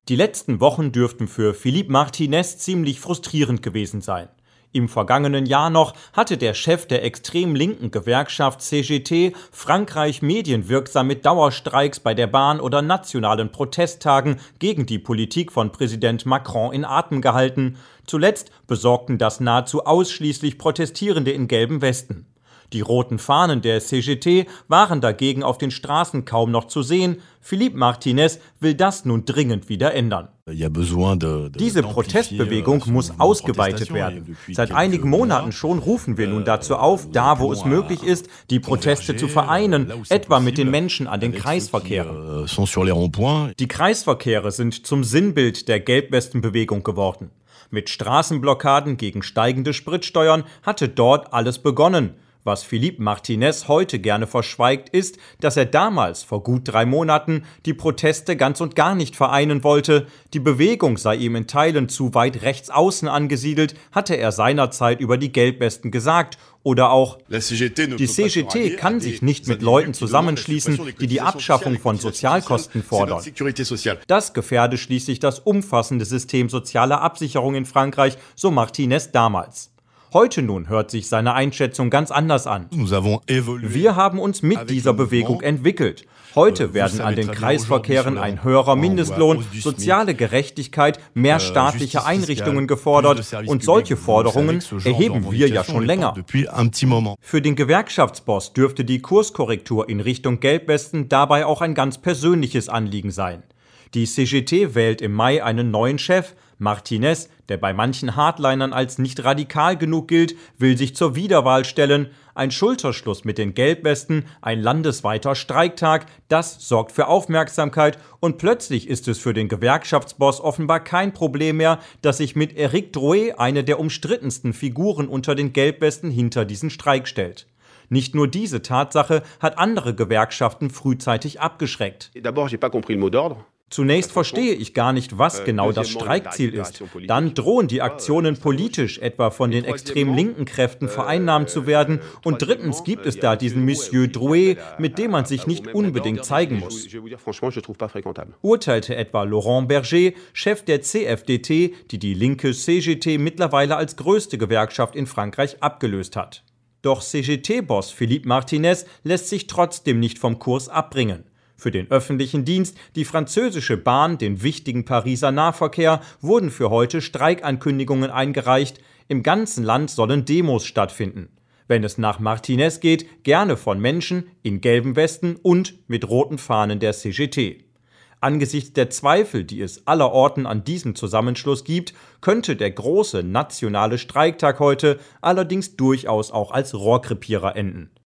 Die letzten Wochen dürften für Philippe Martinez ziemlich frustrierend gewesen sein. Im vergangenen Jahr noch hatte der Chef der extrem linken Gewerkschaft CGT Frankreich medienwirksam mit Dauerstreiks bei der Bahn oder nationalen Protesttagen gegen die Politik von Präsident Macron in Atem gehalten. Zuletzt besorgten das nahezu ausschließlich Protestierende in gelben Westen. Die roten Fahnen der CGT waren dagegen auf den Straßen kaum noch zu sehen. Philippe Martinez will das nun dringend wieder ändern. Diese Protestbewegung muss ausgeweitet werden. Seit einigen Monaten schon rufen wir nun dazu auf, da wo es möglich ist, die Proteste zu vereinen, etwa mit den Menschen an den Kreisverkehren. Die Kreisverkehre sind zum Sinnbild der Gelbwestenbewegung geworden. Mit Straßenblockaden gegen steigende Spritsteuern hatte dort alles begonnen. Was Philippe Martinez heute gerne verschweigt, ist, dass er damals, vor gut 3 Monaten, die Proteste ganz und gar nicht vereinen wollte. Die Bewegung sei ihm in Teilen zu weit rechts außen angesiedelt, hatte er seinerzeit über die Gelbwesten gesagt. Oder auch, die CGT kann sich nicht mit Leuten zusammenschließen, die die Abschaffung von Sozialkosten fordern. Das gefährde schließlich das umfassende System sozialer Absicherung in Frankreich, so Martinez damals. Heute nun hört sich seine Einschätzung ganz anders an. Wir haben uns mit dieser Bewegung entwickelt. Heute werden an den Kreisverkehren ein höherer Mindestlohn, soziale Gerechtigkeit, mehr staatliche Einrichtungen gefordert und solche Forderungen erheben wir ja schon länger. Für den Gewerkschaftsboss dürfte die Kurskorrektur in Richtung Gelbwesten dabei auch ein ganz persönliches Anliegen sein. Die CGT wählt im Mai einen neuen Chef. Martinez, der bei manchen Hardlinern als nicht radikal genug gilt, will sich zur Wiederwahl stellen. Ein Schulterschluss mit den Gelbwesten, ein landesweiter Streiktag, das sorgt für Aufmerksamkeit und plötzlich ist es für den Gewerkschaftsboss offenbar kein Problem mehr, dass sich mit Éric Drouet eine der umstrittensten Figuren unter den Gelbwesten hinter diesen Streik stellt. Nicht nur diese Tatsache hat andere Gewerkschaften frühzeitig abgeschreckt. Zunächst verstehe ich gar nicht, was genau das Streikziel ist. Dann drohen die Aktionen politisch, etwa von den extrem linken Kräften vereinnahmt zu werden. Und drittens gibt es da diesen Monsieur Drouet, mit dem man sich nicht unbedingt zeigen muss. Urteilte etwa Laurent Berger, Chef der CFDT, die die linke CGT mittlerweile als größte Gewerkschaft in Frankreich abgelöst hat. Doch CGT-Boss Philippe Martinez lässt sich trotzdem nicht vom Kurs abbringen. Für den öffentlichen Dienst, die französische Bahn, den wichtigen Pariser Nahverkehr wurden für heute Streikankündigungen eingereicht. Im ganzen Land sollen Demos stattfinden. Wenn es nach Martinez geht, gerne von Menschen in gelben Westen und mit roten Fahnen der CGT. Angesichts der Zweifel, die es allerorten an diesem Zusammenschluss gibt, könnte der große nationale Streiktag heute allerdings durchaus auch als Rohrkrepierer enden.